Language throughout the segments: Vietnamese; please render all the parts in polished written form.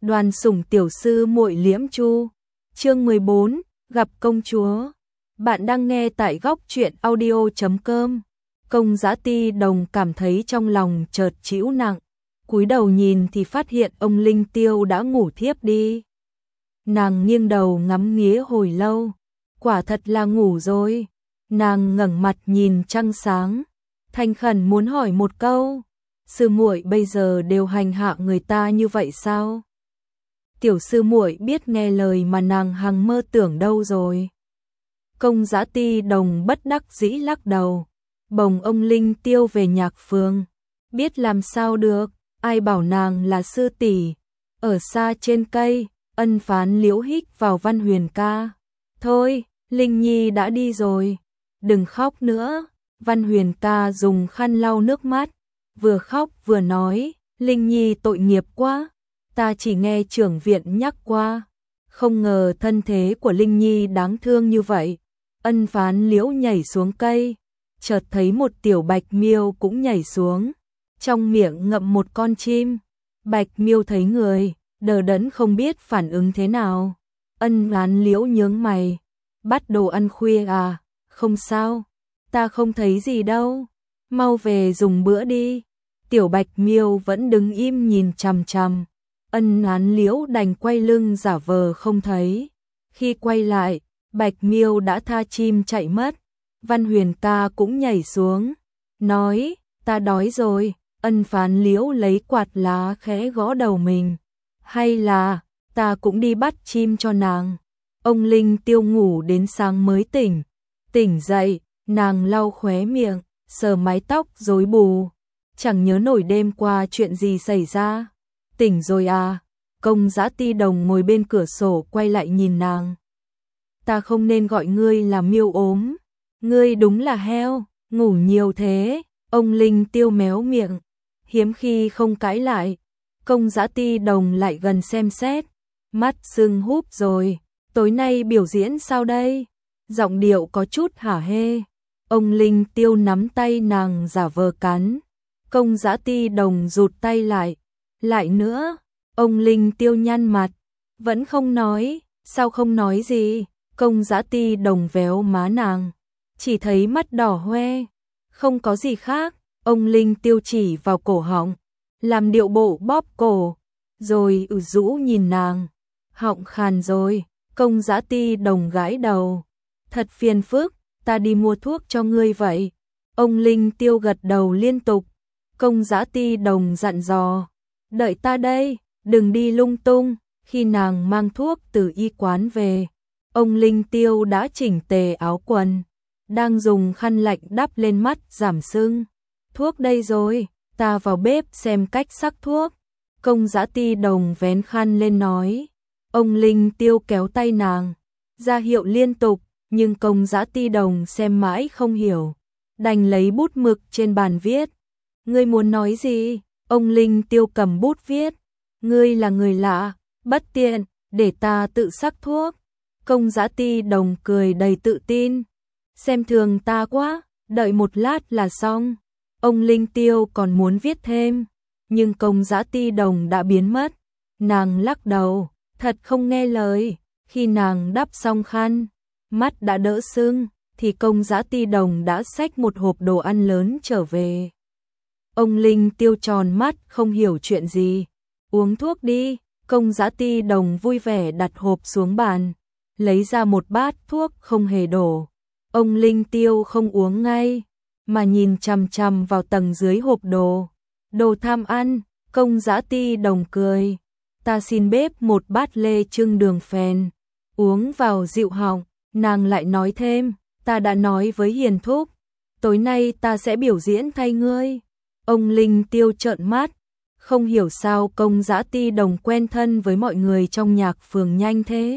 Đoàn Sủng tiểu sư muội Liễm Chu. Chương 14, gặp công chúa. Bạn đang nghe tại góc truyện audio.com. Công Dã Ti Đồng cảm thấy trong lòng chợt trĩu nặng, cúi đầu nhìn thì phát hiện ông Linh Tiêu đã ngủ thiếp đi. Nàng nghiêng đầu ngắm nghía hồi lâu, quả thật là ngủ rồi. Nàng ngẩng mặt nhìn trăng sáng, thành khẩn muốn hỏi một câu, sư muội bây giờ đều hành hạ người ta như vậy sao? Tiểu sư muội biết nghe lời mà nàng hằng mơ tưởng đâu rồi. Công Dã Ti Đồng bất đắc dĩ lắc đầu, bồng ông Linh Tiêu về nhạc phường. Biết làm sao được, ai bảo nàng là sư tỷ. Ở xa trên cây, ân phán liễu hích vào Văn Huyền ca. Thôi, Linh Nhi đã đi rồi, đừng khóc nữa. Văn Huyền ca dùng khăn lau nước mắt, vừa khóc vừa nói, Linh Nhi tội nghiệp quá, ta chỉ nghe trưởng viện nhắc qua, không ngờ thân thế của Linh Nhi đáng thương như vậy. Ân phán liễu nhảy xuống cây, chợt thấy một tiểu bạch miêu cũng nhảy xuống, trong miệng ngậm một con chim. Bạch miêu thấy người, đờ đẫn không biết phản ứng thế nào. Ân phán liễu nhướng mày, bắt đồ ăn khuya à? Không sao, ta không thấy gì đâu, mau về dùng bữa đi. Tiểu bạch miêu vẫn đứng im nhìn chằm chằm. Ân phán liễu đành quay lưng giả vờ không thấy. Khi quay lại, bạch miêu đã tha chim chạy mất. Văn Huyền ca cũng nhảy xuống, nói, ta đói rồi. Ân phán liễu lấy quạt lá khẽ gõ đầu mình, hay là ta cũng đi bắt chim cho nàng. Ông Linh Tiêu ngủ đến sáng mới tỉnh. Tỉnh dậy, nàng lau khóe miệng, sờ mái tóc rối bù, chẳng nhớ nổi đêm qua chuyện gì xảy ra. Tỉnh rồi à? Công Dã Ti Đồng ngồi bên cửa sổ quay lại nhìn nàng. Ta không nên gọi ngươi là miêu ốm, ngươi đúng là heo, ngủ nhiều thế. Ông Linh Tiêu méo miệng, hiếm khi không cãi lại. Công Dã Ti Đồng lại gần xem xét, mắt sưng húp rồi, tối nay biểu diễn sao đây? Giọng điệu có chút hả hê. Ông Linh Tiêu nắm tay nàng giả vờ cắn. Công Dã Ti Đồng rụt tay lại. Lại nữa, ông Linh Tiêu nhăn mặt, vẫn không nói. Sao không nói gì? Công Dã Ti Đồng véo má nàng, chỉ thấy mắt đỏ hoe, không có gì khác. Ông Linh Tiêu chỉ vào cổ họng, làm điệu bộ bóp cổ, rồi rũ nhìn nàng. Họng khàn rồi. Công Dã Ti Đồng gãi đầu, thật phiền phức, ta đi mua thuốc cho ngươi vậy. Ông Linh Tiêu gật đầu liên tục. Công Dã Ti Đồng dặn dò, đợi ta đây, đừng đi lung tung. Khi nàng mang thuốc từ y quán về, ông Linh Tiêu đã chỉnh tề áo quần, đang dùng khăn lạnh đắp lên mắt giảm sưng. Thuốc đây rồi, ta vào bếp xem cách sắc thuốc. Công Dã Ti Đồng vén khăn lên nói. Ông Linh Tiêu kéo tay nàng, ra hiệu liên tục, nhưng Công Dã Ti Đồng xem mãi không hiểu, đành lấy bút mực trên bàn viết. Ngươi muốn nói gì? Ông Linh Tiêu cầm bút viết. Ngươi là người lạ, bất tiện, để ta tự sắc thuốc. Công Dã Ti Đồng cười đầy tự tin. Xem thường ta quá, đợi một lát là xong. Ông Linh Tiêu còn muốn viết thêm, nhưng Công Dã Ti Đồng đã biến mất. Nàng lắc đầu, thật không nghe lời. Khi nàng đắp xong khăn, mắt đã đỡ sưng, thì Công Dã Ti Đồng đã xách một hộp đồ ăn lớn trở về. Ông Linh Tiêu tròn mắt không hiểu chuyện gì. Uống thuốc đi. Công Dã Ti Đồng vui vẻ đặt hộp xuống bàn, lấy ra một bát thuốc không hề đổ. Ông Linh Tiêu không uống ngay, mà nhìn chằm chằm vào tầng dưới hộp đồ. Đồ tham ăn. Công Dã Ti Đồng cười, ta xin bếp một bát lê trưng đường phèn, uống vào dịu họng. Nàng lại nói thêm, ta đã nói với Hiền thúc, tối nay ta sẽ biểu diễn thay ngươi. Ông Linh Tiêu trợn mắt, không hiểu sao Công Dã Ti Đồng quen thân với mọi người trong nhạc phường nhanh thế.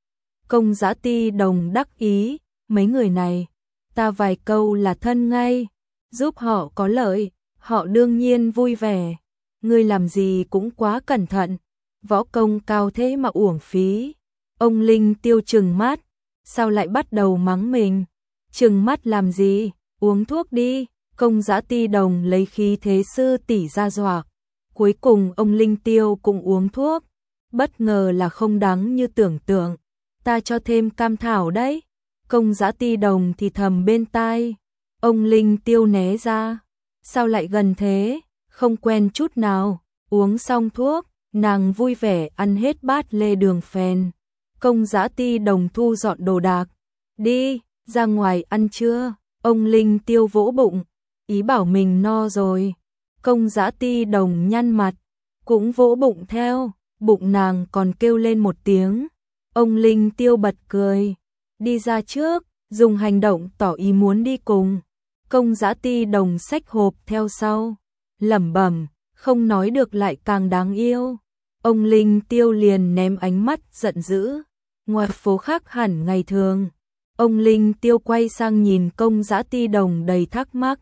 Công Dã Ti Đồng đắc ý, mấy người này, ta vài câu là thân ngay, giúp họ có lợi, họ đương nhiên vui vẻ. Ngươi làm gì cũng quá cẩn thận, võ công cao thế mà uổng phí. Ông Linh Tiêu trừng mắt, sao lại bắt đầu mắng mình? Trừng mắt làm gì? Uống thuốc đi. Công Dã Ti Đồng lấy khí thế sư tỷ ra dọa. Cuối cùng ông Linh Tiêu cũng uống thuốc. bất ngờ là không đắng như tưởng tượng, ta cho thêm cam thảo đấy. Công Dã Ti Đồng thì thầm bên tai, ông Linh Tiêu né ra, sao lại gần thế, không quen chút nào. Uống xong thuốc, nàng vui vẻ ăn hết bát lê đường phèn. Công Dã Ti Đồng thu dọn đồ đạc, đi, ra ngoài ăn trưa. Ông Linh Tiêu vỗ bụng, ý bảo mình no rồi. Công Dã Ti Đồng nhăn mặt, cũng vỗ bụng theo, bụng nàng còn kêu lên một tiếng. Ông Linh Tiêu bật cười, đi ra trước, dùng hành động tỏ ý muốn đi cùng. Công Dã Ti Đồng xách hộp theo sau, lẩm bẩm, không nói được lại càng đáng yêu. Ông Linh Tiêu liền ném ánh mắt giận dữ. Ngoài phố khác hẳn ngày thường, ông Linh Tiêu quay sang nhìn Công Dã Ti Đồng đầy thắc mắc.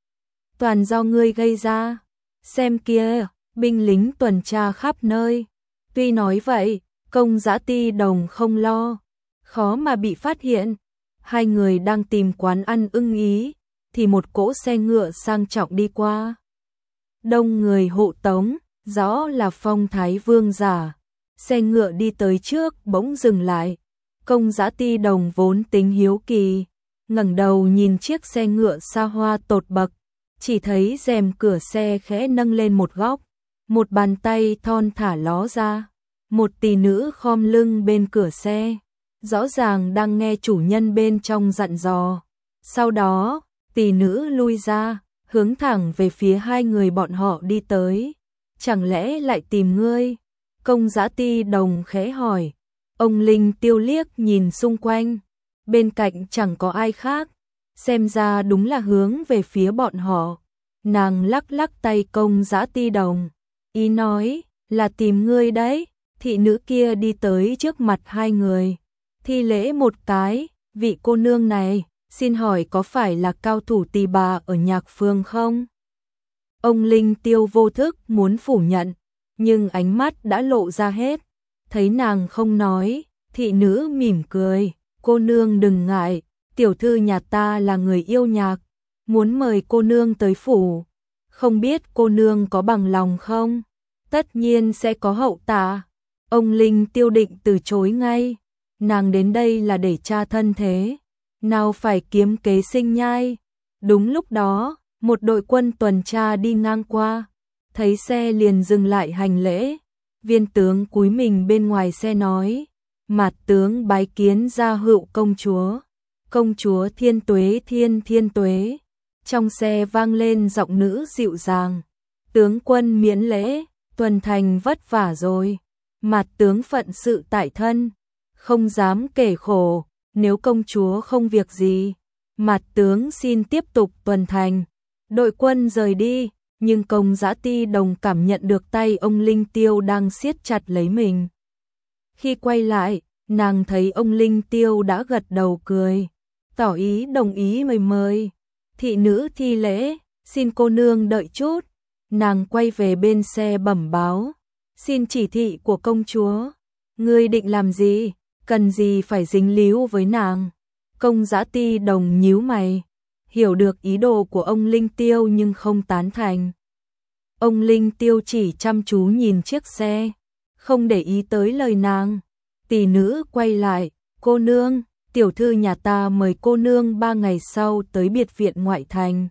Toàn do ngươi gây ra, xem kia, binh lính tuần tra khắp nơi. Tuy nói vậy, Công Dã Ti Đồng không lo, khó mà bị phát hiện. Hai người đang tìm quán ăn ưng ý, thì một cỗ xe ngựa sang trọng đi qua. Đông người hộ tống, rõ là phong thái vương giả. Xe ngựa đi tới trước bỗng dừng lại. Công Dã Ti Đồng vốn tính hiếu kỳ, ngẩng đầu nhìn chiếc xe ngựa xa hoa tột bậc, chỉ thấy rèm cửa xe khẽ nâng lên một góc, một bàn tay thon thả ló ra, một tỷ nữ khom lưng bên cửa xe, rõ ràng đang nghe chủ nhân bên trong dặn dò. Sau đó, tỷ nữ lui ra, hướng thẳng về phía hai người bọn họ đi tới. Chẳng lẽ lại tìm ngươi? Công Dã Ti Đồng khẽ hỏi. Ông Linh Tiêu liếc nhìn xung quanh, bên cạnh chẳng có ai khác, xem ra đúng là hướng về phía bọn họ. Nàng lắc lắc tay Công Dã Ti Đồng, ý nói là tìm ngươi đấy. Thị nữ kia đi tới trước mặt hai người, thi lễ một cái, vị cô nương này, xin hỏi có phải là cao thủ tỳ bà ở Nhạc Phương không? Ông Linh Tiêu vô thức muốn phủ nhận, nhưng ánh mắt đã lộ ra hết. Thấy nàng không nói, thị nữ mỉm cười, cô nương đừng ngại, tiểu thư nhà ta là người yêu nhạc, muốn mời cô nương tới phủ, không biết cô nương có bằng lòng không? Tất nhiên sẽ có hậu tạ. Ông Linh Tiêu định từ chối ngay, nàng đến đây là để tra thân thế, nào phải kiếm kế sinh nhai. Đúng lúc đó, một đội quân tuần tra đi ngang qua, thấy xe liền dừng lại hành lễ. Viên tướng cúi mình bên ngoài xe nói, mạt tướng bái kiến gia hữu công chúa. Công chúa thiên tuế thiên tuế. Trong xe vang lên giọng nữ dịu dàng, tướng quân miễn lễ, tuần thành vất vả rồi. Mạt tướng phận sự tại thân, không dám kể khổ, nếu công chúa không việc gì, mạt tướng xin tiếp tục tuần thành. Đội quân rời đi, nhưng Công Dã Ti Đồng cảm nhận được tay ông Linh Tiêu đang siết chặt lấy mình. Khi quay lại, nàng thấy ông Linh Tiêu đã gật đầu cười, tỏ ý đồng ý mời. Thị nữ thi lễ, xin cô nương đợi chút. Nàng quay về bên xe bẩm báo, xin chỉ thị của công chúa. Ngươi định làm gì, cần gì phải dính líu với nàng? Công Dã Ti Đồng nhíu mày, hiểu được ý đồ của ông Linh Tiêu nhưng không tán thành. Ông Linh Tiêu chỉ chăm chú nhìn chiếc xe, không để ý tới lời nàng. Tỷ nữ quay lại, cô nương, tiểu thư nhà ta mời cô nương 3 ngày sau tới biệt viện ngoại thành.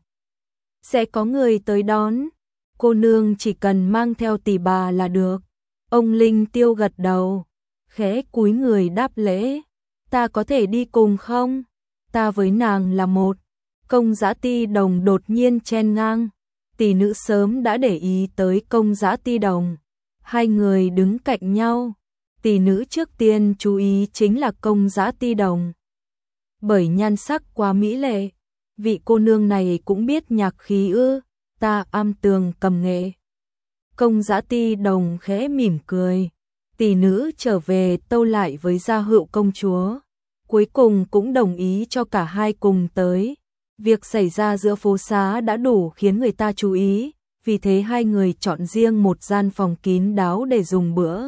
Sẽ có người tới đón, cô nương chỉ cần mang theo tỷ bà là được. Ông Linh Tiêu gật đầu, khẽ cúi người đáp lễ. Ta có thể đi cùng không? Ta với nàng là một. Công Dã Ti Đồng đột nhiên chen ngang. Tỷ nữ sớm đã để ý tới Công Dã Ti Đồng. Hai người đứng cạnh nhau. Tỷ nữ trước tiên chú ý chính là Công Dã Ti Đồng. Bởi nhan sắc quá mỹ lệ, vị cô nương này cũng biết nhạc khí ư? Ta am tường cầm nghệ. Công Dã Ti Đồng khẽ mỉm cười. Tỷ nữ trở về tâu lại với gia hữu công chúa, cuối cùng cũng đồng ý cho cả hai cùng tới. Việc xảy ra giữa phố xá đã đủ khiến người ta chú ý, vì thế hai người chọn riêng một gian phòng kín đáo để dùng bữa.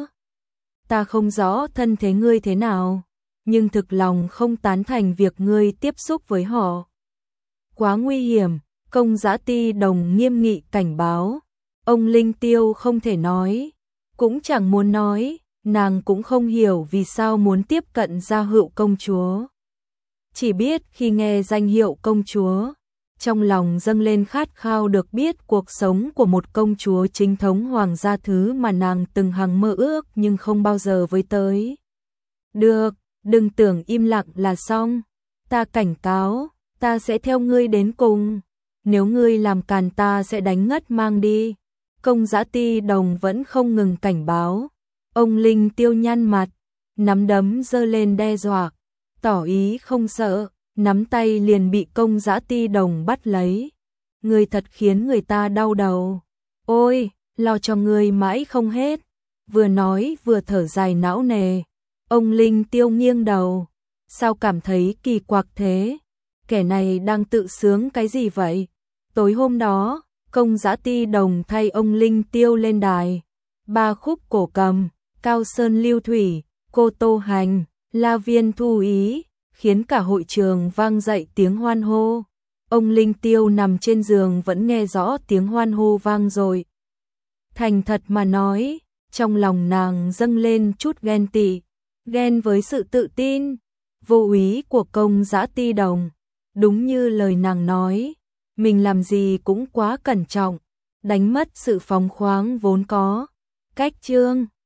Ta không rõ thân thế ngươi thế nào, nhưng thực lòng không tán thành việc ngươi tiếp xúc với họ. Quá nguy hiểm, Công Dã Ti Đồng nghiêm nghị cảnh báo. Ông Linh Tiêu không thể nói, cũng chẳng muốn nói, nàng cũng không hiểu vì sao muốn tiếp cận Gia Hựu công chúa. Chỉ biết khi nghe danh hiệu công chúa, trong lòng dâng lên khát khao được biết cuộc sống của một công chúa chính thống hoàng gia, thứ mà nàng từng hằng mơ ước nhưng không bao giờ với tới. Được, đừng tưởng im lặng là xong, ta cảnh cáo, ta sẽ theo ngươi đến cùng, nếu ngươi làm càn ta sẽ đánh ngất mang đi. Công Dã Ti Đồng vẫn không ngừng cảnh báo. Ông Linh Tiêu nhăn mặt, nắm đấm giơ lên đe dọa, tỏ ý không sợ, nắm tay liền bị Công Dã Ti Đồng bắt lấy. Ngươi thật khiến người ta đau đầu. Ôi, lo cho ngươi mãi không hết. Vừa nói vừa thở dài não nề. Ông Linh Tiêu nghiêng đầu. Sao cảm thấy kỳ quặc thế? Kẻ này đang tự sướng cái gì vậy? Tối hôm đó, Công Dã Ti Đồng thay ông Linh Tiêu lên đài. 3 khúc cổ cầm, Cao Sơn Lưu Thủy, Cô Tô Hành, La Viên Thu Ý, khiến cả hội trường vang dậy tiếng hoan hô. Ông Linh Tiêu nằm trên giường vẫn nghe rõ tiếng hoan hô vang rồi. Thành thật mà nói, trong lòng nàng dâng lên chút ghen tị, ghen với sự tự tin, vô úy của Công Dã Ti Đồng. Đúng như lời nàng nói, mình làm gì cũng quá cẩn trọng, đánh mất sự phóng khoáng vốn có. Cách chương